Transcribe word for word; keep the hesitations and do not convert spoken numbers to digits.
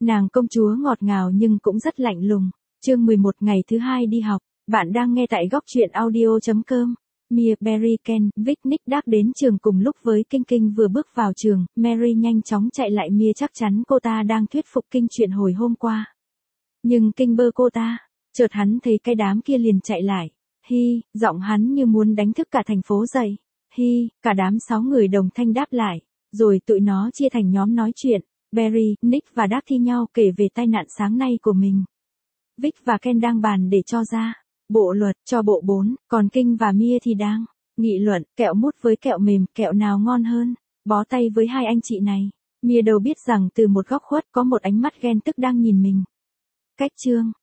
Nàng công chúa ngọt ngào nhưng cũng rất lạnh lùng. Chương mười một ngày thứ hai đi học. Bạn đang nghe tại góc truyện audio chấm com. Mia, Barry, Ken, Vic, Nick Dark đến trường cùng lúc với Kinh Kinh vừa bước vào trường. Mary nhanh chóng chạy lại Mia, chắc chắn cô ta đang thuyết phục Kinh chuyện hồi hôm qua. Nhưng Kinh bơ cô ta. Chợt hắn thấy cái đám kia liền chạy lại. Hi, giọng hắn như muốn đánh thức cả thành phố dậy. Hi, cả đám sáu người đồng thanh đáp lại. Rồi tụi nó chia thành nhóm nói chuyện. Barry, Nick và Dark thi nhau kể về tai nạn sáng nay của mình. Vic và Ken đang bàn để cho ra bộ luật cho bộ bốn, còn Kinh và Mia thì đang nghị luận kẹo mút với kẹo mềm, kẹo nào ngon hơn. Bó tay với hai anh chị này. Mia đâu biết rằng từ một góc khuất có một ánh mắt ghen tức đang nhìn mình. Cách chương